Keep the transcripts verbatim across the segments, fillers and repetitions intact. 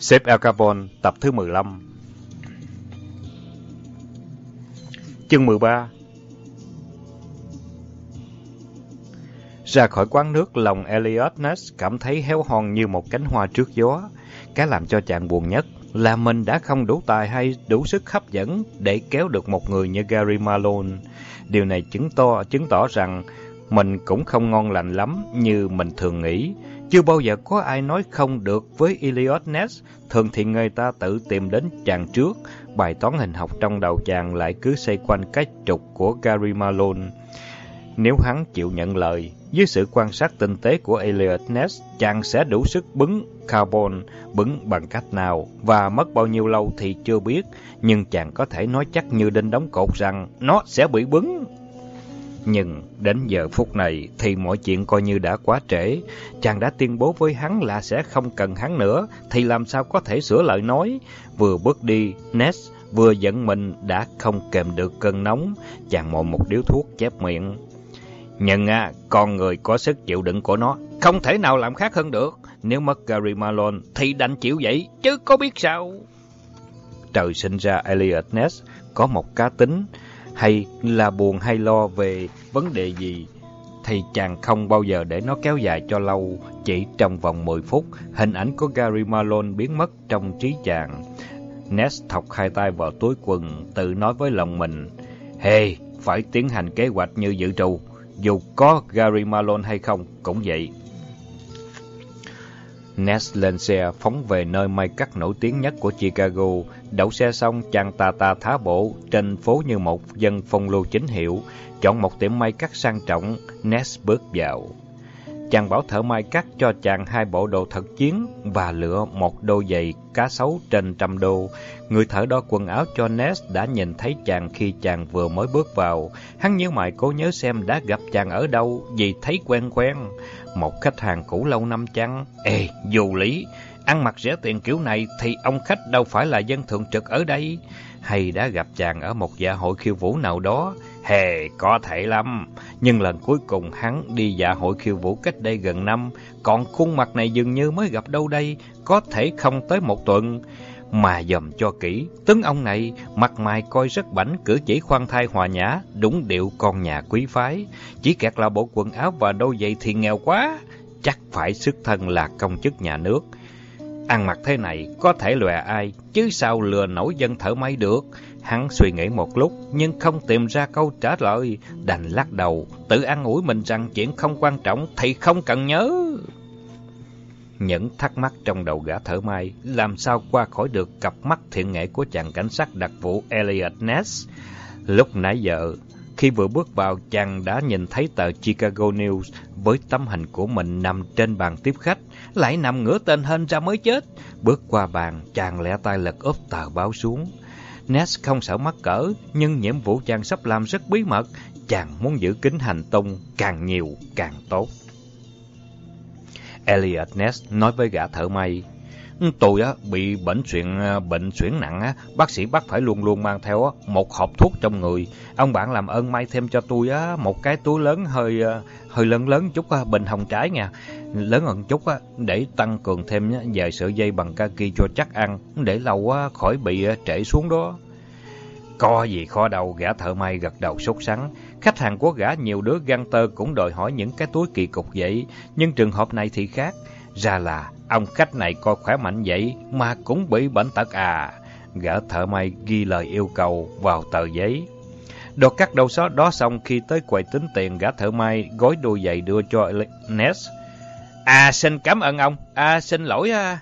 Sếp Al Capone, tập thứ mười lăm. Chương mười ba. Ra khỏi quán nước, lòng Eliot Ness cảm thấy héo hon như một cánh hoa trước gió. Cái làm cho chàng buồn nhất là mình đã không đủ tài hay đủ sức hấp dẫn để kéo được một người như Gary Malone. Điều này chứng tỏ, chứng tỏ rằng mình cũng không ngon lành lắm như mình thường nghĩ. Chưa bao giờ có ai nói không được với Eliot Ness. Thường thì người ta tự tìm đến chàng trước. Bài toán hình học trong đầu chàng lại cứ xoay quanh cái trục của Gary Malone. Nếu hắn chịu nhận lời, dưới sự quan sát tinh tế của Eliot Ness, chàng sẽ đủ sức bứng carbon. Bứng bằng cách nào và mất bao nhiêu lâu thì chưa biết, nhưng chàng có thể nói chắc như đinh đóng cột rằng nó sẽ bị bứng. Nhưng đến giờ phút này thì mọi chuyện coi như đã quá trễ. Chàng đã tuyên bố với hắn là sẽ không cần hắn nữa, thì làm sao có thể sửa lời nói. Vừa bước đi, Ness vừa giận mình đã không kềm được cơn nóng. Chàng mồi một điếu thuốc chép miệng. Nhưng à, con người có sức chịu đựng của nó, không thể nào làm khác hơn được. Nếu mất Gary Malone thì đành chịu vậy, chứ có biết sao. Trời sinh ra Eliot Ness có một cá tính, hay là buồn hay lo về vấn đề gì, thì chàng không bao giờ để nó kéo dài cho lâu. Chỉ trong vòng mười phút, hình ảnh của Gary Malone biến mất trong trí chàng. Ness thọc hai tay vào túi quần, tự nói với lòng mình, hey, phải tiến hành kế hoạch như dự trù, dù có Gary Malone hay không cũng vậy. Ness lên xe phóng về nơi may cắt nổi tiếng nhất của Chicago. Đậu xe xong, chàng tà tà thả bộ trên phố như một dân phong lưu chính hiệu. Chọn một tiệm may cắt sang trọng, Ness bước vào. Chàng bảo thợ may cắt cho chàng hai bộ đồ thật chiến và lựa một đôi giày cá sấu trên trăm đô. Người thợ đo quần áo cho Ness đã nhìn thấy chàng khi chàng vừa mới bước vào. Hắn nhíu mày cố nhớ xem đã gặp chàng ở đâu, vì thấy quen quen. Một khách hàng cũ lâu năm chăng? Ê, vô lý, ăn mặc rẻ tiền kiểu này thì ông khách đâu phải là dân thường trực ở đây. Hay đã gặp chàng ở một dạ hội khiêu vũ nào đó? Hề, có thể lắm. Nhưng lần cuối cùng hắn đi dạ hội khiêu vũ cách đây gần năm. Còn khuôn mặt này dường như mới gặp đâu đây, có thể không tới một tuần. Mà dòm cho kỹ, tướng ông này mặt mày coi rất bảnh, cử chỉ khoan thai hòa nhã, đúng điệu con nhà quý phái. Chỉ kẹt là bộ quần áo và đôi giày thì nghèo quá, chắc phải xuất thân là công chức nhà nước. Ăn mặc thế này có thể lòe ai, chứ sao lừa nổi dân thợ may được. Hắn suy nghĩ một lúc nhưng không tìm ra câu trả lời, đành lắc đầu, tự an ủi mình rằng chuyện không quan trọng thì không cần nhớ. Những thắc mắc trong đầu gã thợ may làm sao qua khỏi được cặp mắt thiện nghệ của chàng cảnh sát đặc vụ Eliot Ness. Lúc nãy giờ, khi vừa bước vào, chàng đã nhìn thấy tờ Chicago News với tấm hình của mình nằm trên bàn tiếp khách, lại nằm ngửa tên hên ra mới chết. Bước qua bàn, chàng lẹ tay lật úp tờ báo xuống. Ness không sợ mắc cỡ, nhưng nhiệm vụ chàng sắp làm rất bí mật. Chàng muốn giữ kín hành tung, càng nhiều càng tốt. Eliot Ness nói với gã thợ may, tôi á bị bệnh suyễn bệnh suyễn nặng á, bác sĩ bắt phải luôn luôn mang theo á một hộp thuốc trong người. Ông bạn làm ơn may thêm cho tôi á một cái túi lớn hơi hơi lớn lớn chút á, bình hồng trái nha, lớn hơn chút á, để tăng cường thêm vài sợi dây bằng kaki cho chắc ăn, để lâu á khỏi bị trễ xuống đó. Có gì khó đâu, gã thợ may gật đầu sốt sắng. Khách hàng của gã nhiều đứa găng tơ cũng đòi hỏi những cái túi kỳ cục vậy, nhưng trường hợp này thì khác. Ra là ông khách này coi khỏe mạnh vậy mà cũng bị bệnh tật à. Gã thợ may ghi lời yêu cầu vào tờ giấy. Đột cắt đầu xó đó xong, khi tới quầy tính tiền, gã thợ may gói đôi giày đưa cho Ness. À, xin cảm ơn ông. À, xin lỗi à.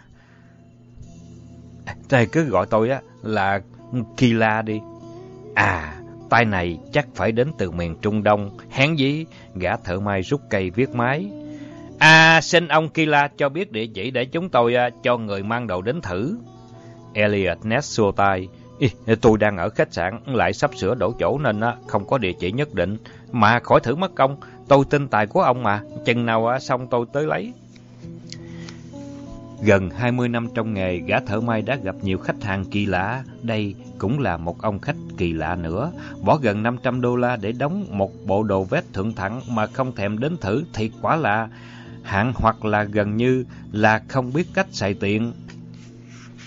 Thầy cứ gọi tôi á là Kila đi. À, tay này chắc phải đến từ miền Trung Đông. Hèn gì? Gã thợ may rút cây viết máy. À, xin ông Kila cho biết địa chỉ để chúng tôi uh, cho người mang đồ đến thử. Eliot Ness xua tay. Tôi đang ở khách sạn, lại sắp sửa đổi chỗ nên uh, không có địa chỉ nhất định. Mà khỏi thử mất công, tôi tin tài của ông mà, chừng nào uh, xong tôi tới lấy. Gần hai mươi năm trong nghề, gã thợ may đã gặp nhiều khách hàng kỳ lạ. Đây cũng là một ông khách kỳ lạ nữa. Bỏ gần năm trăm đô la để đóng một bộ đồ vest thượng thặng mà không thèm đến thử thì quả lạ. Hạng hoặc là gần như là không biết cách xài tiền.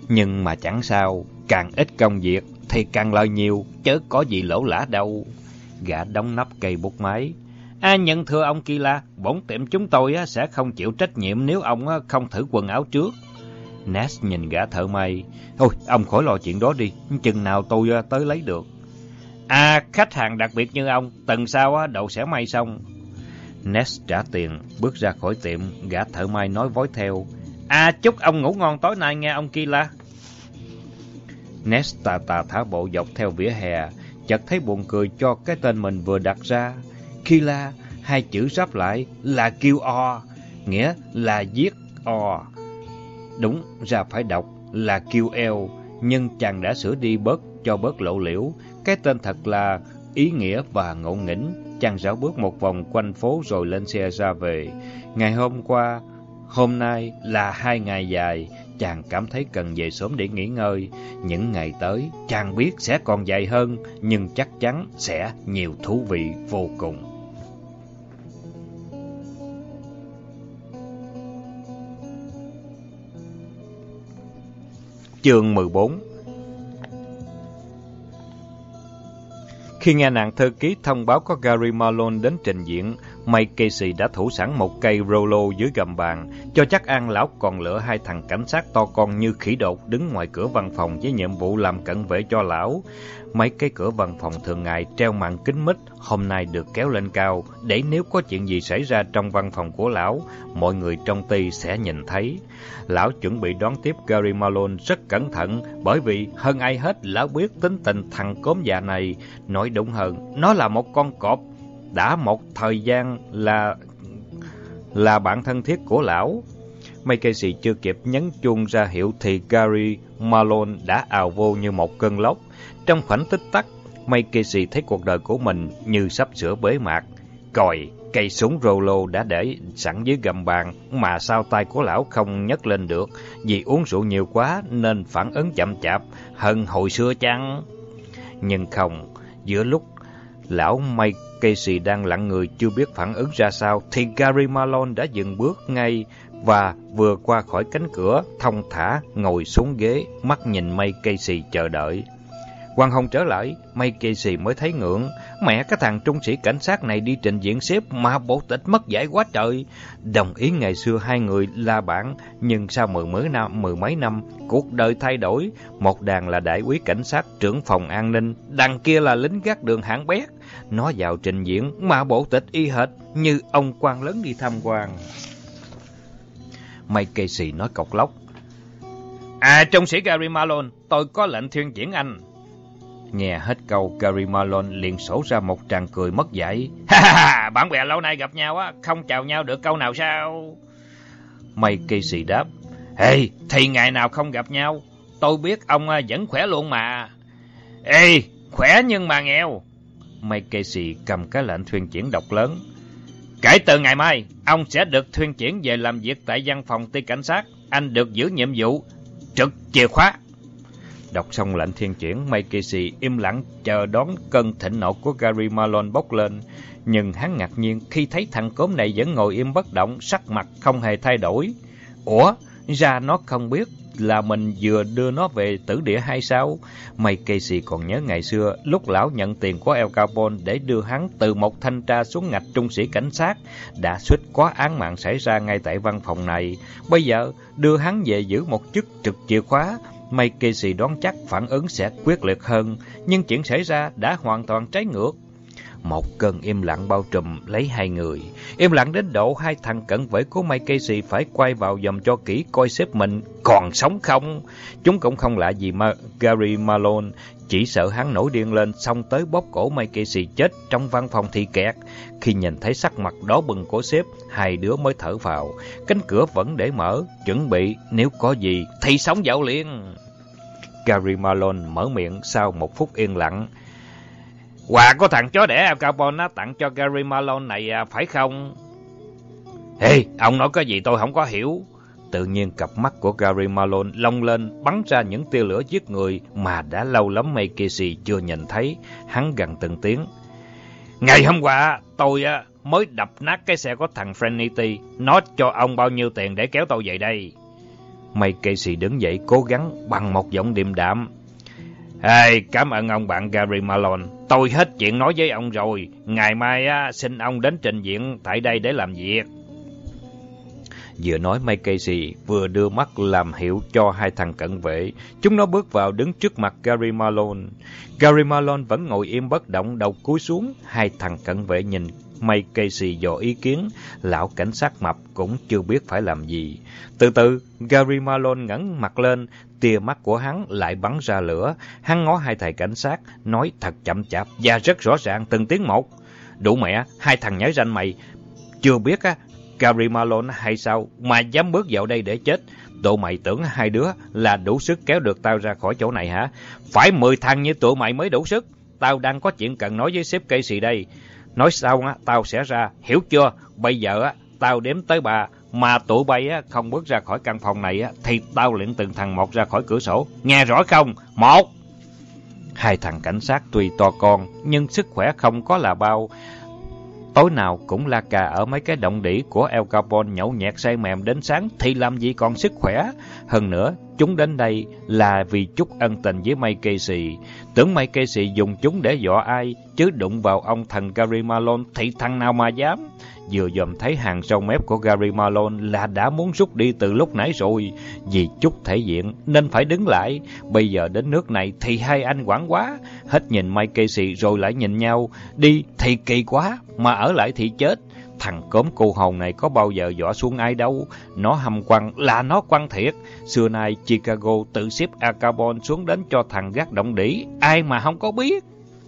Nhưng mà chẳng sao, càng ít công việc thì càng lời nhiều, chớ có gì lỗ lã đâu. Gã đóng nắp cây bút máy. À, nhận thưa ông Kila, bổn tiệm chúng tôi sẽ không chịu trách nhiệm nếu ông không thử quần áo trước. Ness nhìn gã thợ may. Thôi, ông khỏi lo chuyện đó đi, chừng nào tôi tới lấy được. À, khách hàng đặc biệt như ông, tuần sau đậu sẽ may xong. Ness trả tiền, bước ra khỏi tiệm, gã thợ may nói vối theo. À, chúc ông ngủ ngon tối nay nghe ông Kila. Ness tà tà thả bộ dọc theo vỉa hè, chợt thấy buồn cười cho cái tên mình vừa đặt ra. Kila, hai chữ ráp lại là kêu o, nghĩa là giết o. Đúng ra phải đọc là kêu eo, nhưng chàng đã sửa đi bớt cho bớt lộ liễu. Cái tên thật là ý nghĩa và ngộ nghĩnh. Chàng rảo bước một vòng quanh phố rồi lên xe ra về. Ngày hôm qua, hôm nay là hai ngày dài, chàng cảm thấy cần về sớm để nghỉ ngơi. Những ngày tới, chàng biết sẽ còn dài hơn, nhưng chắc chắn sẽ nhiều thú vị vô cùng. Chương mười bốn. Khi nghe nàng thư ký thông báo có Gary Malone đến trình diễn, Mike Casey đã thủ sẵn một cây Rollo dưới gầm bàn, cho chắc ăn lão còn lựa hai thằng cảnh sát to con như khỉ đột đứng ngoài cửa văn phòng với nhiệm vụ làm cận vệ cho lão. Mấy cái cửa văn phòng thường ngày treo màn kính mít, hôm nay được kéo lên cao, để nếu có chuyện gì xảy ra trong văn phòng của lão, mọi người trong ty sẽ nhìn thấy. Lão chuẩn bị đón tiếp Gary Malone rất cẩn thận, bởi vì hơn ai hết lão biết tính tình thằng cốm già này. Nói đúng hơn, nó là một con cọp, đã một thời gian là là bạn thân thiết của lão. Mike Casey chưa kịp nhấn chuông ra hiệu thì Gary Malone đã ào vô như một cơn lốc. Trong khoảnh tích tắc, Mike Casey thấy cuộc đời của mình như sắp sửa bế mạc. Còi, cây súng Rollo đã để sẵn dưới gầm bàn, mà sao tay của lão không nhấc lên được, vì uống rượu nhiều quá nên phản ứng chậm chạp, hơn hồi xưa chăng? Nhưng không, giữa lúc lão Mike Casey đang lặng người chưa biết phản ứng ra sao, thì Gary Malone đã dừng bước ngay và vừa qua khỏi cánh cửa, thong thả ngồi xuống ghế, mắt nhìn Mike Casey chờ đợi. Quang Hồng trở lại, Mike Casey mới thấy ngưỡng. Mẹ cái thằng trung sĩ cảnh sát này đi trình diễn xếp mà bộ tịch mất dạy quá trời. Đồng ý ngày xưa hai người là bạn, nhưng sau mười mấy năm, mười mấy năm, cuộc đời thay đổi. Một đàn là đại úy cảnh sát trưởng phòng an ninh, đằng kia là lính gác đường hạng bét. Nó vào trình diễn mà bộ tịch y hệt như ông quan lớn đi tham quan. Mike Casey nói cộc lốc. À, trung sĩ Gary Malone, tôi có lệnh thuyên chuyển anh. Nghe hết câu, Gary Malone liền sổ ra một tràng cười mất dạy. Ha ha, bạn bè lâu nay gặp nhau á, không chào nhau được câu nào sao? Mike Casey đáp. Ê, thì ngày nào không gặp nhau, tôi biết ông vẫn khỏe luôn mà. Ê, khỏe nhưng mà nghèo. Mike Casey cầm cái lệnh thuyên chuyển đọc lớn. Kể từ ngày mai, ông sẽ được thuyên chuyển về làm việc tại văn phòng ty cảnh sát. Anh được giữ nhiệm vụ trực chìa khóa. Đọc xong lệnh thuyên chuyển, Mike Casey im lặng chờ đón cơn thịnh nộ của Gary Malone bốc lên. Nhưng hắn ngạc nhiên khi thấy thằng cốm này vẫn ngồi im bất động, sắc mặt không hề thay đổi. Ủa, ra nó không biết là mình vừa đưa nó về tử địa hay sao? Mike Casey còn nhớ ngày xưa, lúc lão nhận tiền của El Capone để đưa hắn từ một thanh tra xuống ngạch trung sĩ cảnh sát, đã suýt có án mạng xảy ra ngay tại văn phòng này. Bây giờ, đưa hắn về giữ một chức trực chìa khóa. Mike Casey đoán chắc phản ứng sẽ quyết liệt hơn, nhưng chuyện xảy ra đã hoàn toàn trái ngược. Một cơn im lặng bao trùm lấy hai người. Im lặng đến độ hai thằng cận vệ của Mike Casey phải quay vào dòm cho kỹ coi sếp mình còn sống không. Chúng cũng không lạ gì mà Gary Malone, chỉ sợ hắn nổi điên lên xong tới bóp cổ Mike Casey chết trong văn phòng thì kẹt. Khi nhìn thấy sắc mặt đỏ bừng của sếp, hai đứa mới thở vào. Cánh cửa vẫn để mở, chuẩn bị nếu có gì thì sống dạo liền. Gary Malone mở miệng sau một phút yên lặng. Quà của thằng chó đẻ Al Capone tặng cho Gary Malone này phải không? Ê, ông nói cái gì tôi không có hiểu. Tự nhiên cặp mắt của Gary Malone long lên, bắn ra những tia lửa giết người mà đã lâu lắm Mike Casey chưa nhìn thấy. Hắn gằn từng tiếng. Ngày hôm qua, tôi mới đập nát cái xe của thằng Frenity. Nó cho ông bao nhiêu tiền để kéo tôi về đây? Mike Casey đứng dậy cố gắng bằng một giọng điềm đạm. Hey, cảm ơn ông bạn Gary Malone. Tôi hết chuyện nói với ông rồi. Ngày mai á, xin ông đến trình diện tại đây để làm việc. Vừa nói Mike Casey vừa đưa mắt làm hiệu cho hai thằng cận vệ. Chúng nó bước vào đứng trước mặt Gary Malone. Gary Malone vẫn ngồi im bất động, đầu cúi xuống. Hai thằng cận vệ nhìn Mike Casey dò ý kiến. Lão cảnh sát mập cũng chưa biết phải làm gì. Từ từ, Gary Malone ngẩng mặt lên. Tia mắt của hắn lại bắn ra lửa. Hắn ngó hai thầy cảnh sát, nói thật chậm chạp và rất rõ ràng từng tiếng một. Đủ mẹ, hai thằng nhái ranh mày. Chưa biết á, Gary Malone hay sao mà dám bước vào đây để chết? Tụi mày tưởng hai đứa là đủ sức kéo được tao ra khỏi chỗ này hả? Phải mười thằng như tụi mày mới đủ sức. Tao đang có chuyện cần nói với sếp Casey đây. Nói xong á, tao sẽ ra, hiểu chưa? Bây giờ á, tao đếm tới ba. Mà tụi bay á, không bước ra khỏi căn phòng này á, thì tao lệnh từng thằng một ra khỏi cửa sổ. Nghe rõ không? Một! Hai thằng cảnh sát tuy to con, nhưng sức khỏe không có là bao. Tối nào cũng la cà ở mấy cái động đỉ của El Capone nhậu nhẹt say mềm đến sáng thì làm gì còn sức khỏe. Hơn nữa, chúng đến đây là vì chút ân tình với Mike Casey. Tưởng Mike Casey dùng chúng để dọa ai, chứ đụng vào ông thần Gary Malone thì thằng nào mà dám. Vừa dòm thấy hàng râu mép của Gary Malone là đã muốn rút đi từ lúc nãy rồi. Vì chút thể diện nên phải đứng lại. Bây giờ đến nước này thì hai anh quảng quá. Hết nhìn Mike Casey rồi lại nhìn nhau. Đi thì kỳ quá, mà ở lại thì chết. Thằng cốm cô hồn này có bao giờ dọa xuống ai đâu. Nó hầm quăng là nó quăng thiệt. Xưa nay Chicago tự xếp Al Capone xuống đến cho thằng gác động đỉ. Ai mà không có biết.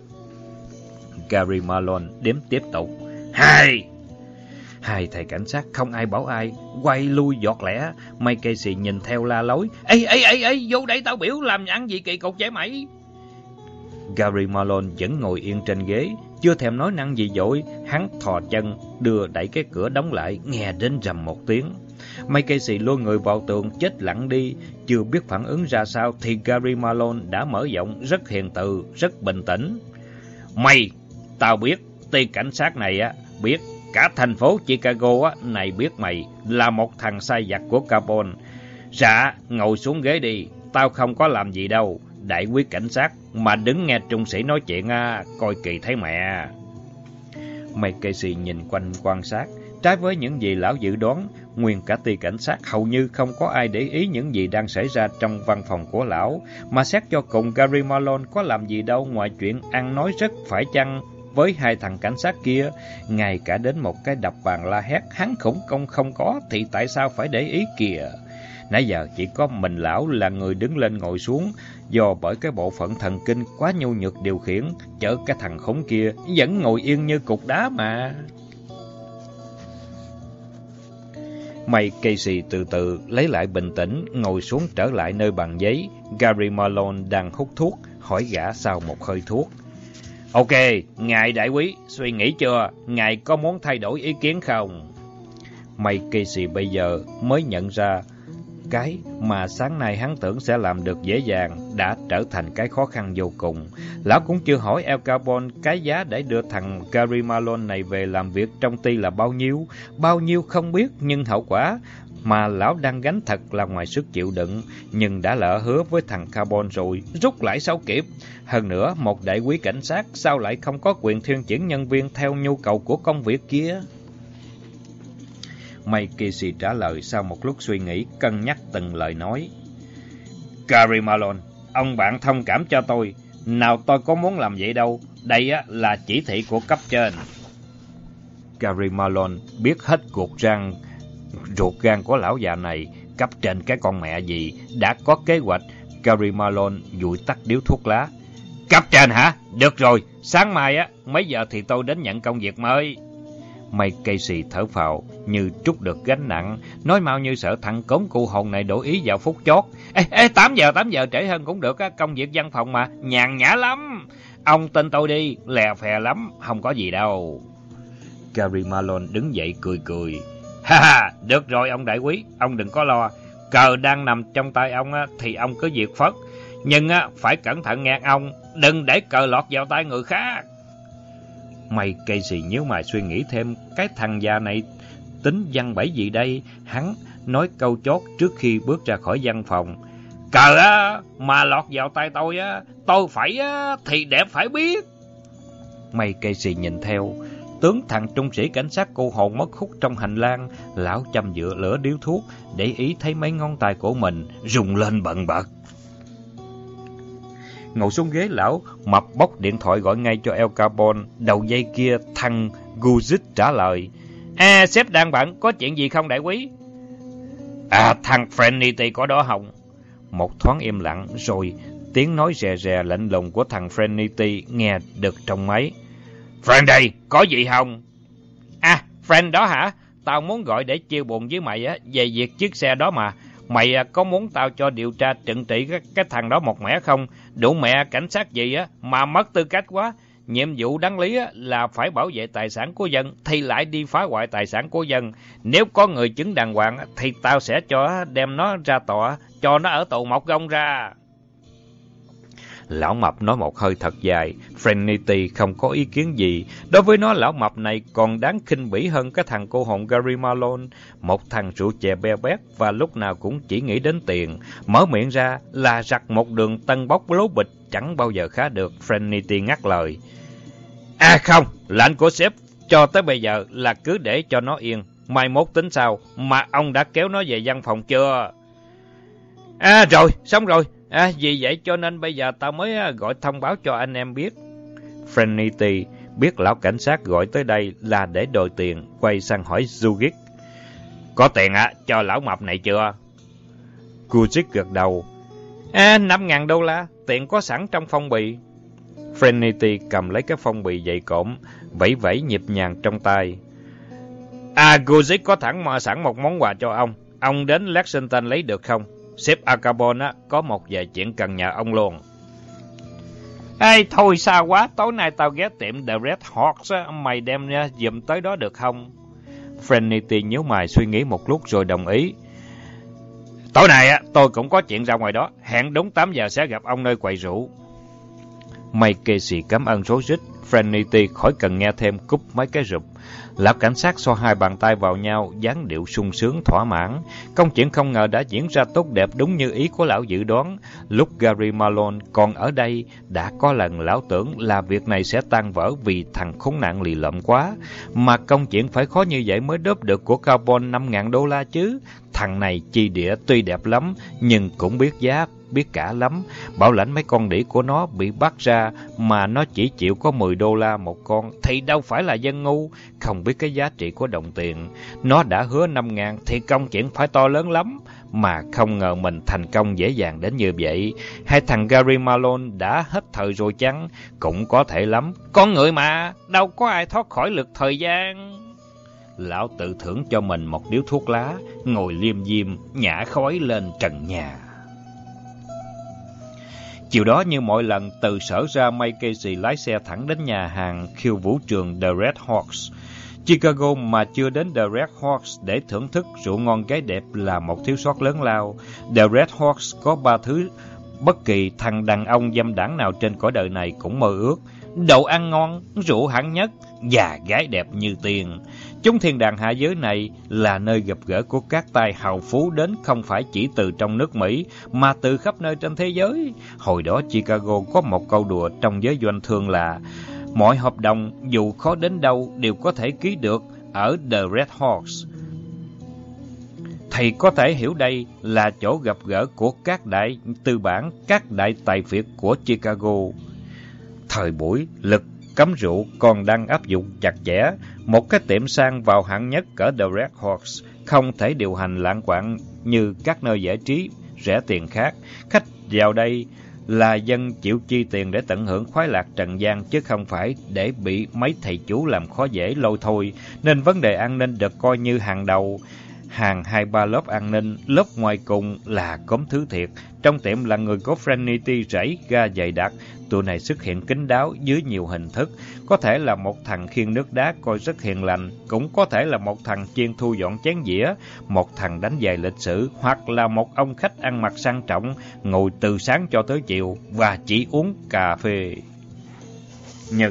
Gary Malone đếm tiếp tục. Hai! Hai thầy cảnh sát không ai bảo ai, quay lui giọt lẻ. Mike Casey nhìn theo la lối. Ê, ê, ê, ê, vô đây tao biểu làm ăn gì kỳ cục vậy mày? Gary Malone vẫn ngồi yên trên ghế, chưa thèm nói năng gì dội. Hắn thò chân, đưa đẩy cái cửa đóng lại, nghe đến rầm một tiếng. Mike Casey lôi người vào tường, chết lặng đi. Chưa biết phản ứng ra sao thì Gary Malone đã mở giọng rất hiền từ, rất bình tĩnh. Mày, tao biết, ty cảnh sát này á, biết. Cả thành phố Chicago á, này biết mày là một thằng sai vặt của Capone. Dạ, ngồi xuống ghế đi, tao không có làm gì đâu. Đại quý cảnh sát mà đứng nghe trung sĩ nói chuyện á, coi kỳ thấy mẹ. Mike Casey nhìn quanh quan sát. Trái với những gì lão dự đoán, nguyên cả ty cảnh sát hầu như không có ai để ý những gì đang xảy ra trong văn phòng của lão. Mà xét cho cùng, Gary Malone có làm gì đâu ngoài chuyện ăn nói rất phải chăng với hai thằng cảnh sát kia. Ngay cả đến một cái đập bàn la hét hắn khủng công không có thì tại sao phải để ý kìa. Nãy giờ chỉ có mình lão là người đứng lên ngồi xuống, do bởi cái bộ phận thần kinh quá nhu nhược điều khiển, chở cái thằng khốn kia vẫn ngồi yên như cục đá mà. Mike Casey từ từ lấy lại bình tĩnh, ngồi xuống trở lại nơi bàn giấy. Gary Malone đang hút thuốc, hỏi gã sau một hơi thuốc. Ok, ngài đại quý, suy nghĩ chưa? Ngài có muốn thay đổi ý kiến không? Mike Casey bây giờ mới nhận ra cái mà sáng nay hắn tưởng sẽ làm được dễ dàng đã trở thành cái khó khăn vô cùng. Lão cũng chưa hỏi El Capone cái giá để đưa thằng Gary Malone này về làm việc trong ty là bao nhiêu. Bao nhiêu không biết, nhưng hậu quả mà lão đang gánh thật là ngoài sức chịu đựng. Nhưng đã lỡ hứa với thằng Capone rồi, rút lại sao kịp. Hơn nữa, một đại quý cảnh sát sao lại không có quyền thiên chuyển nhân viên theo nhu cầu của công việc kia? Mike Casey trả lời sau một lúc suy nghĩ, cân nhắc từng lời nói. Gary Malone, ông bạn thông cảm cho tôi. Nào tôi có muốn làm vậy đâu. Đây á là chỉ thị của cấp trên. Gary Malone biết hết ruột gan, ruột gan của lão già này. Cấp trên cái con mẹ gì, đã có kế hoạch. Gary Malone dụi tắt điếu thuốc lá. Cấp trên hả? Được rồi, sáng mai á, mấy giờ thì tôi đến nhận công việc mới. Mike Casey thở phào như trút được gánh nặng, nói mau như sợ thằng cốm cu hồn này đổi ý vào phút chót. Ê, ê, tám giờ, tám giờ trễ hơn cũng được á, công việc văn phòng mà, nhàn nhã lắm. Ông tin tôi đi, lè phè lắm, không có gì đâu. Gary Malone đứng dậy cười cười. Ha ha, được rồi ông đại quý, ông đừng có lo. Cờ đang nằm trong tay ông á, thì ông cứ việc phất. Nhưng á, phải cẩn thận nghe ông, đừng để cờ lọt vào tay người khác. Mike Casey nhíu mày suy nghĩ thêm, cái thằng già này tính văn bẫy gì đây? Hắn nói câu chót trước khi bước ra khỏi văn phòng. Cờ á, mà lọt vào tay tôi á, tôi phải á, thì đẹp phải biết. May Casey nhìn theo, tướng thằng trung sĩ cảnh sát cô hồn mất hút trong hành lang. Lão châm dựa lửa điếu thuốc, để ý thấy mấy ngón tay của mình rung lên bần bật. Ngồi xuống ghế, lão mập bóc điện thoại gọi ngay cho El Capone. Đầu dây kia thằng Guzik trả lời. À, sếp đang bận, có chuyện gì không đại quý? À, thằng Frenity có đó không? Một thoáng im lặng, rồi tiếng nói rè rè lạnh lùng của thằng Frenity nghe được trong máy. Friend đây, có gì không? À, friend đó hả? Tao muốn gọi để chia buồn với mày á về việc chiếc xe đó mà. Mày có muốn tao cho điều tra trừng trị cái, cái thằng đó một mẻ không? Đủ mẹ cảnh sát gì á mà mất tư cách quá. Nhiệm vụ đáng lý á là phải bảo vệ tài sản của dân thì lại đi phá hoại tài sản của dân. Nếu có người chứng đàng hoàng thì tao sẽ cho đem nó ra tòa, cho nó ở tù một gông ra. Lão mập nói một hơi thật dài. Frenity không có ý kiến gì. Đối với nó, lão mập này còn đáng khinh bỉ hơn cái thằng cô hồn Gary Malone. Một thằng rượu chè be bét và lúc nào cũng chỉ nghĩ đến tiền. Mở miệng ra là rặt một đường tân bốc lố bịch, chẳng bao giờ khá được. Frenity ngắt lời. À không, lệnh của sếp cho tới bây giờ là cứ để cho nó yên. Mai mốt tính sao, mà ông đã kéo nó về văn phòng chưa? À rồi, xong rồi. À, vì vậy cho nên bây giờ tao mới gọi thông báo cho anh em biết. Frenity biết lão cảnh sát gọi tới đây là để đòi tiền, quay sang hỏi Guzik. Có tiền ạ, à, cho lão mập này chưa? Guzik gật đầu. À, năm ngàn đô la, tiền có sẵn trong phong bì. Frenity cầm lấy cái phong bì dày cộm, vẫy vẫy nhịp nhàng trong tay. À, Guzik có thẳng mà sẵn một món quà cho ông. Ông đến Lexington lấy được không? Sếp Al Capone á, có một vài chuyện cần nhờ ông luôn. Ê, thôi xa quá, tối nay tao ghé tiệm The Red Horse á, mày đem nha, giùm tới đó được không? Frenity nhíu mày suy nghĩ một lúc rồi đồng ý. Tối nay á, tôi cũng có chuyện ra ngoài đó, hẹn đúng tám giờ sẽ gặp ông nơi quầy rượu. May Casey cảm ơn rối rít, Frenity khỏi cần nghe thêm, cúp mấy cái rụp. Lão cảnh sát xoa hai bàn tay vào nhau, dáng điệu sung sướng thỏa mãn. Công chuyện không ngờ đã diễn ra tốt đẹp đúng như ý của lão dự đoán. Lúc Gary Malone còn ở đây, đã có lần lão tưởng là việc này sẽ tan vỡ vì thằng khốn nạn lì lợm quá. Mà công chuyện phải khó như vậy mới đớp được của Capone năm ngàn đô la chứ. Thằng này chi địa tuy đẹp lắm, nhưng cũng biết giá, biết cả lắm. Bảo lãnh mấy con đĩ của nó bị bắt ra mà nó chỉ chịu có mười đô la một con thì đâu phải là dân ngu, không biết cái giá trị của đồng tiền. Nó đã hứa năm ngàn thì công chuyện phải to lớn lắm, mà không ngờ mình thành công dễ dàng đến như vậy. Hai thằng Gary Malone đã hết thời rồi chăng? Cũng có thể lắm. Con người mà, đâu có ai thoát khỏi lực thời gian. Lão tự thưởng cho mình một điếu thuốc lá, ngồi liêm diêm, nhả khói lên trần nhà. Chiều đó như mọi lần, từ sở ra, May Casey lái xe thẳng đến nhà hàng khiêu vũ trường The Red Horse. Chicago mà chưa đến The Red Horse để thưởng thức rượu ngon gái đẹp là một thiếu sót lớn lao. The Red Horse có ba thứ bất kỳ thằng đàn ông dâm đảng nào trên cõi đời này cũng mơ ước: đồ ăn ngon, rượu hạng nhất và gái đẹp như tiền. Chúng thiên đàng hạ giới này là nơi gặp gỡ của các tài hào phú đến không phải chỉ từ trong nước Mỹ mà từ khắp nơi trên thế giới. Hồi đó Chicago có một câu đùa trong giới doanh thương là mọi hợp đồng dù khó đến đâu đều có thể ký được ở The Red Horse. Thầy có thể hiểu đây là chỗ gặp gỡ của các đại tư bản, các đại tài phiệt của Chicago. Thời buổi, lực cấm rượu còn đang áp dụng chặt chẽ. Một cái tiệm sang vào hạng nhất cỡ The Red Horse không thể điều hành lạng quạng như các nơi giải trí rẻ tiền khác. Khách vào đây là dân chịu chi tiền để tận hưởng khoái lạc trần gian, chứ không phải để bị mấy thầy chú làm khó dễ lôi thôi. Nên vấn đề an ninh được coi như hàng đầu. Hàng hai ba lớp an ninh, lớp ngoài cùng là cấm thứ thiệt. Trong tiệm là người có Frenity rẫy ga dày đặc. Tụi này xuất hiện kín đáo dưới nhiều hình thức. Có thể là một thằng khiêng nước đá coi rất hiền lành, cũng có thể là một thằng chuyên thu dọn chén dĩa, một thằng đánh giày lịch sử, hoặc là một ông khách ăn mặc sang trọng, ngồi từ sáng cho tới chiều và chỉ uống cà phê. Nhưng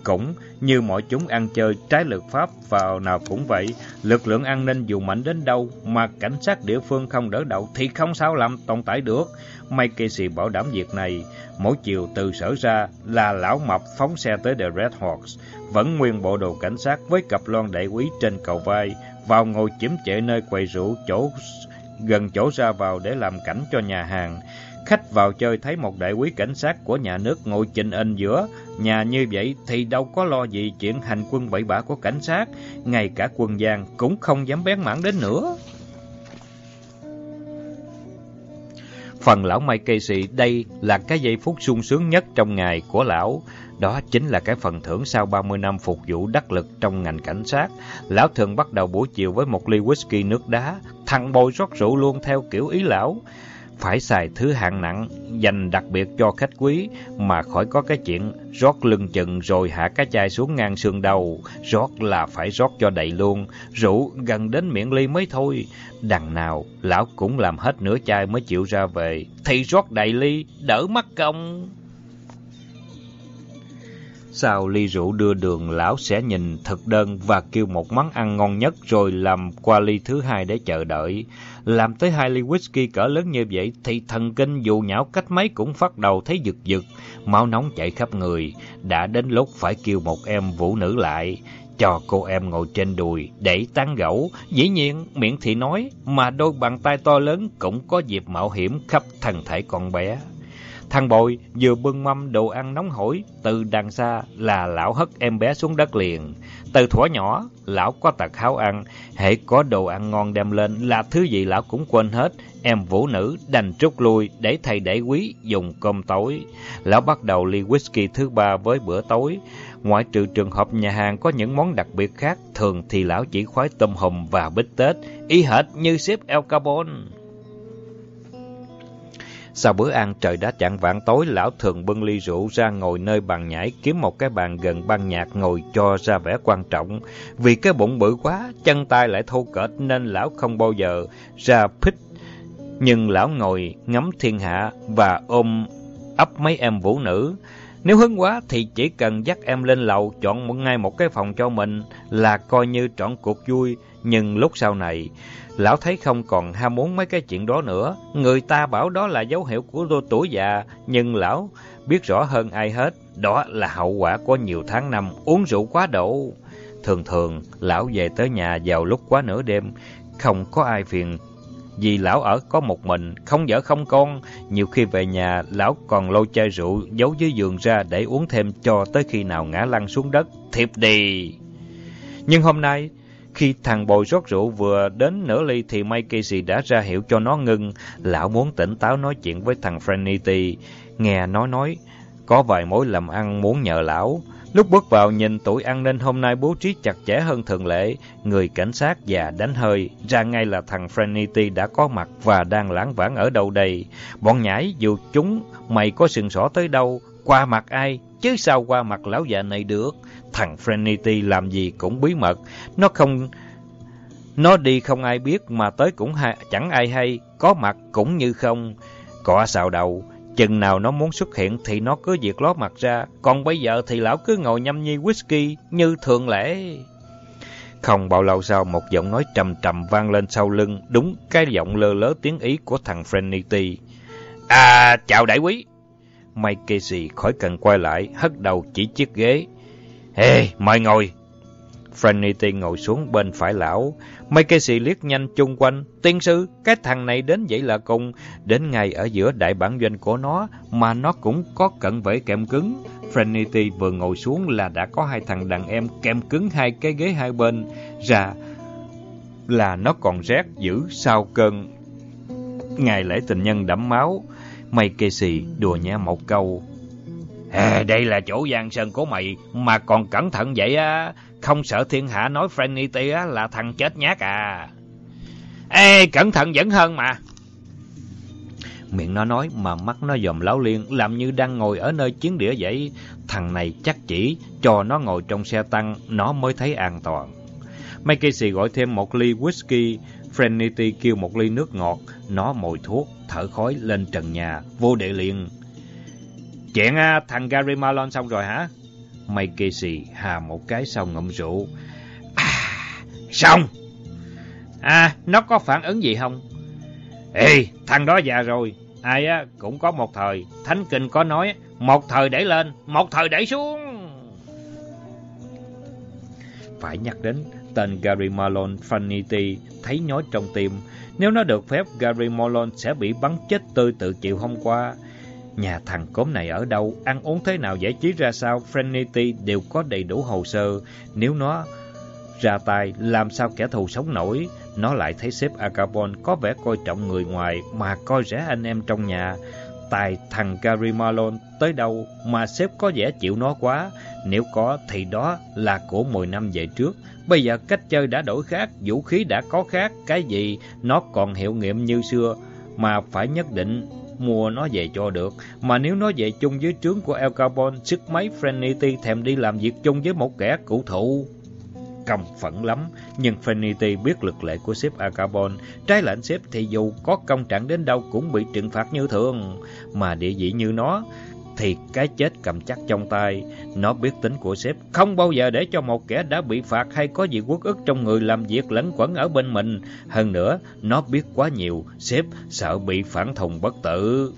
Cũng như mọi chúng ăn chơi trái luật pháp vào nào cũng vậy, lực lượng an ninh dù mạnh đến đâu mà cảnh sát địa phương không đỡ đầu thì không sao làm tồn tại được. Mike Casey bảo đảm việc này. Mỗi chiều từ sở ra là lão mập phóng xe tới The Red Horse, vẫn nguyên bộ đồ cảnh sát với cặp loan đại úy trên cầu vai, vào ngồi chiếm trệ nơi quầy rượu chỗ gần chỗ ra vào để làm cảnh cho nhà hàng. Khách vào chơi thấy một đại úy cảnh sát của nhà nước ngồi chình ình giữa nhà như vậy thì đâu có lo gì chuyện hành quân bậy bạ của cảnh sát, ngay cả quân giang cũng không dám bén mảng đến nữa. Phần lão Mike Casey, đây là cái giây phút sung sướng nhất trong ngày của lão. Đó chính là cái phần thưởng sau ba mươi năm phục vụ đắc lực trong ngành cảnh sát. Lão thường bắt đầu buổi chiều với một ly whisky nước đá. Thằng Bồi rót rượu luôn theo kiểu ý lão. Phải xài thứ hạng nặng, dành đặc biệt cho khách quý, mà khỏi có cái chuyện rót lưng chừng rồi hạ cái chai xuống ngang xương đầu. Rót là phải rót cho đầy luôn, rượu gần đến miệng ly mới thôi. Đằng nào, lão cũng làm hết nửa chai mới chịu ra về, thì rót đầy ly, đỡ mất công. Sau ly rượu đưa đường, lão sẽ nhìn thực đơn và kêu một món ăn ngon nhất rồi làm qua ly thứ hai để chờ đợi. Làm tới hai ly whisky cỡ lớn như vậy thì thần kinh dù nhão cách mấy cũng bắt đầu thấy giật giật, máu nóng chảy khắp người. Đã đến lúc phải kêu một em vũ nữ lại, cho cô em ngồi trên đùi để tán gẫu. Dĩ nhiên miệng thì nói, mà đôi bàn tay to lớn cũng có dịp mạo hiểm khắp thân thể con bé. Thằng Bồi vừa bưng mâm đồ ăn nóng hổi, từ đằng xa là lão hất em bé xuống đất liền. Từ thuở nhỏ, lão có tật háo ăn, hễ có đồ ăn ngon đem lên là thứ gì lão cũng quên hết. Em vũ nữ đành trút lui để thầy để quý dùng cơm tối. Lão bắt đầu ly whisky thứ ba với bữa tối. Ngoại trừ trường hợp nhà hàng có những món đặc biệt khác, thường thì lão chỉ khoái tôm hùm và bít tết, y hệt như sếp El Capone. Sau bữa ăn trời đã chạng vạng tối, lão thường bưng ly rượu ra ngồi nơi bàn nhảy, kiếm một cái bàn gần ban nhạc ngồi cho ra vẻ quan trọng. Vì cái bụng bự quá, chân tay lại thô kệch nên lão không bao giờ ra pít. Nhưng lão ngồi ngắm thiên hạ và ôm ấp mấy em vũ nữ. Nếu hứng quá thì chỉ cần dắt em lên lầu, chọn một ngay một cái phòng cho mình là coi như trọn cuộc vui. Nhưng lúc sau này, lão thấy không còn ham muốn mấy cái chuyện đó nữa. Người ta bảo đó là dấu hiệu của đô tuổi già, nhưng lão biết rõ hơn ai hết, đó là hậu quả của nhiều tháng năm uống rượu quá độ. Thường thường, lão về tới nhà vào lúc quá nửa đêm, không có ai phiền. Vì lão ở có một mình, không vợ không con. Nhiều khi về nhà, lão còn lôi chai rượu giấu dưới giường ra để uống thêm cho tới khi nào ngã lăn xuống đất, thiếp đi. Nhưng hôm nay, khi thằng Bồi rót rượu vừa đến nửa ly thì Mike Casey đã ra hiệu cho nó ngưng. Lão muốn tỉnh táo nói chuyện với thằng Frenity. Nghe nó nói, có vài mối làm ăn muốn nhờ lão. Lúc bước vào nhìn tụi an ninh hôm nay bố trí chặt chẽ hơn thường lệ. Người cảnh sát và đánh hơi, ra ngay là thằng Frenity đã có mặt và đang lãng vãng ở đâu đây. Bọn nhãi dù chúng mày có sừng sỏ tới đâu, qua mặt ai, chứ sao qua mặt lão già này được. Thằng Frenity làm gì cũng bí mật, nó không nó đi không ai biết mà tới cũng ha, chẳng ai hay, có mặt cũng như không. Có sao đâu, chừng nào nó muốn xuất hiện thì nó cứ việc ló mặt ra, còn bây giờ thì lão cứ ngồi nhâm nhi whisky như thường lệ. Không bao lâu sau, một giọng nói trầm trầm vang lên sau lưng, đúng cái giọng lơ lớ tiếng Ý của thằng Frenity. À, chào đại quý. Mike Casey khỏi cần quay lại, hất đầu chỉ chiếc ghế. Ê, hey, mời ngồi. Frenity ngồi xuống bên phải lão. Mike Casey liếc nhanh chung quanh. Tiên sư, cái thằng này đến vậy là cùng. Đến ngay ở giữa đại bản doanh của nó, mà nó cũng có cận vệ kèm cứng. Frenity vừa ngồi xuống là đã có hai thằng đàn em kèm cứng hai cái ghế hai bên. Ra là nó còn rét dữ sau cơn ngày lễ tình nhân đẫm máu. Mike Casey đùa nhẹ một câu. À, đây là chỗ giang sơn của mày mà còn cẩn thận vậy á, không sợ thiên hạ nói Frenity á là thằng chết nhát à. Ê, cẩn thận vẫn hơn mà. Miệng nó nói mà mắt nó dòm láo liên, làm như đang ngồi ở nơi chiến địa vậy. Thằng này chắc chỉ cho nó ngồi trong xe tăng, nó mới thấy an toàn. Mike Casey gọi thêm một ly whisky, Frenity kêu một ly nước ngọt. Nó mồi thuốc, thở khói lên trần nhà, vô địa liền. Chuyện à, thằng Gary Malone xong rồi hả? Mike Casey hà một cái sau ngụm rượu. À, xong! À, nó có phản ứng gì không? Ê, thằng đó già rồi. Ai á cũng có một thời. Thánh kinh có nói, một thời đẩy lên, một thời đẩy xuống. Phải nhắc đến tên Gary Malone, Trinity thấy nhói trong tim. Nếu nó được phép, Gary Malone sẽ bị bắn chết tươi tự chịu hôm qua. Nhà thằng cốm này ở đâu, ăn uống thế nào, giải trí ra sao, Trinity đều có đầy đủ hồ sơ. Nếu nó ra tay, làm sao kẻ thù sống nổi? Nó lại thấy sếp Acabon có vẻ coi trọng người ngoài mà coi rẻ anh em trong nhà. Tài thằng Gary Malone tới đâu mà sếp có vẻ chịu nó quá. Nếu có thì đó là của mười năm về trước. Bây giờ cách chơi đã đổi khác, vũ khí đã có khác. Cái gì nó còn hiệu nghiệm như xưa, mà phải nhất định mua nó về cho được. Mà nếu nó về chung với trướng của El Capone, sức mấy Trinity thèm đi làm việc chung với một kẻ cửu thù. Căm phẫn lắm, nhưng Trinity biết luật lệ của sếp Acabon. Trái lệnh sếp thì dù có công trạng đến đâu cũng bị trừng phạt như thường. Mà địa vị như nó thì cái chết cầm chắc trong tay. Nó biết tính của sếp, không bao giờ để cho một kẻ đã bị phạt hay có gì uất ức trong người làm việc lẫn quẩn ở bên mình. Hơn nữa, nó biết quá nhiều, sếp sợ bị phản thùng bất tử.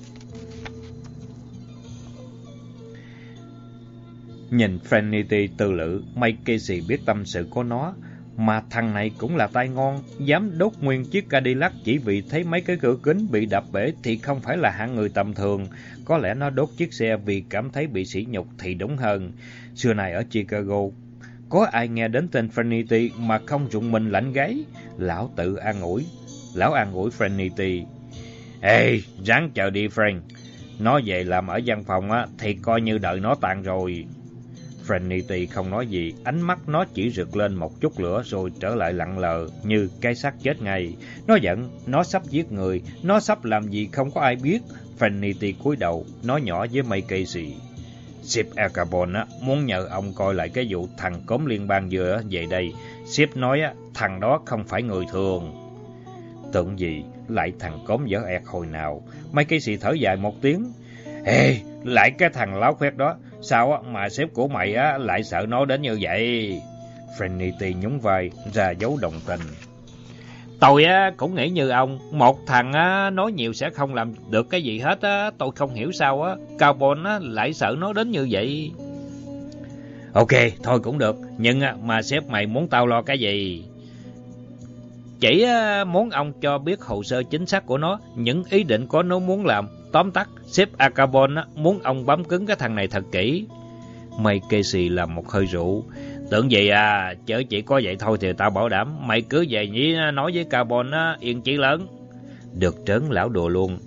Nhìn Trinity tư lự, Mike Casey biết tâm sự của nó. Mà thằng này cũng là tay ngon, dám đốt nguyên chiếc Cadillac chỉ vì thấy mấy cái cửa kính bị đập bể thì không phải là hạng người tầm thường. Có lẽ nó đốt chiếc xe vì cảm thấy bị sỉ nhục thì đúng hơn. Xưa này ở Chicago, có ai nghe đến tên Trinity mà không rụng mình lạnh gáy? Lão tự an ủi, lão an ủi Trinity. Ê, ráng chờ đi Frank. Nó về làm ở văn phòng á thì coi như đợi nó tàn rồi. Trinity không nói gì, ánh mắt nó chỉ rực lên một chút lửa rồi trở lại lặng lờ như cái xác chết ngay. Nó giận, nó sắp giết người, nó sắp làm gì không có ai biết. Trinity cúi đầu, nói nhỏ với Mike Casey. Sếp Acabon á muốn nhờ ông coi lại cái vụ thằng cốm liên bang vừa về đây. Sếp nói á thằng đó không phải người thường. Tưởng gì lại thằng cốm dở ẹt hồi nào. Mike Casey thở dài một tiếng. Ê, lại cái thằng láo khoét đó. Sao mà sếp của mày á lại sợ nó đến như vậy? Trinity nhún vai ra dấu đồng tình. Tôi á cũng nghĩ như ông, một thằng á nói nhiều sẽ không làm được cái gì hết á, tôi không hiểu sao á Carbon á lại sợ nó đến như vậy. Ok, thôi cũng được, nhưng mà sếp mày muốn tao lo cái gì? Chỉ muốn ông cho biết hồ sơ chính xác của nó, những ý định của nó muốn làm. Tóm tắt, sếp Acabon muốn ông bám cứng cái thằng này thật kỹ. Mike Casey làm một hơi rượu. Tưởng gì à, chớ chỉ có vậy thôi thì tao bảo đảm. Mày cứ về nhí nói với Carbon yên chí lớn. Được trớn lão đùa luôn.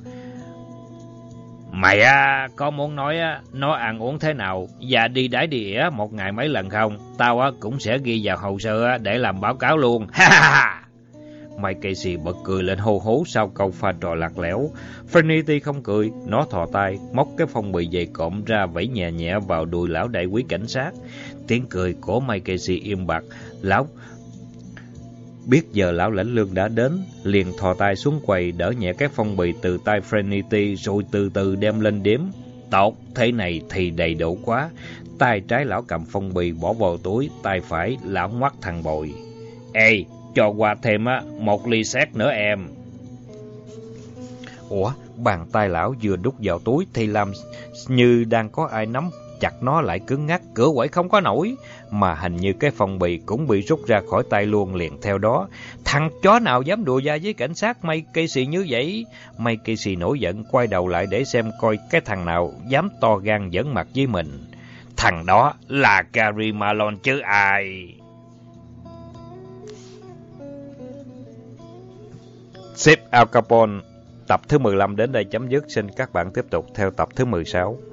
Mày à, có muốn nói á, nó ăn uống thế nào và đi đái đi ỉa một ngày mấy lần không? Tao á cũng sẽ ghi vào hồ sơ để làm báo cáo luôn. Ha ha ha. Mike Casey bật cười lên hô hố sau câu pha trò lạc lẽo. Trinity không cười, nó thò tay, móc cái phong bì dày cộm ra vẫy nhẹ nhẹ vào đùi lão đại quý cảnh sát. Tiếng cười của Mike Casey im bặt. Lão biết giờ lão lãnh lương đã đến, liền thò tay xuống quầy đỡ nhẹ cái phong bì từ tay Trinity rồi từ từ đem lên đếm. Tốt, thế này thì đầy đủ quá. Tay trái lão cầm phong bì bỏ vào túi, tay phải lão ngoắt thằng bồi. Ê, cho qua thêm á một ly sét nữa em. Ủa, bàn tay lão vừa đút vào túi thì làm như đang có ai nắm chặt nó lại cứng ngắc, cửa quậy không có nổi. Mà hình như cái phong bì cũng bị rút ra khỏi tay luôn liền theo đó. Thằng chó nào dám đùa da với cảnh sát Mike Casey như vậy? Mike Casey nổi giận quay đầu lại để xem coi cái thằng nào dám to gan giỡn mặt với mình. Thằng đó là Gary Malone chứ ai. Sếp Al Capone tập thứ mười lăm đến đây chấm dứt. Xin các bạn tiếp tục theo tập thứ mười sáu.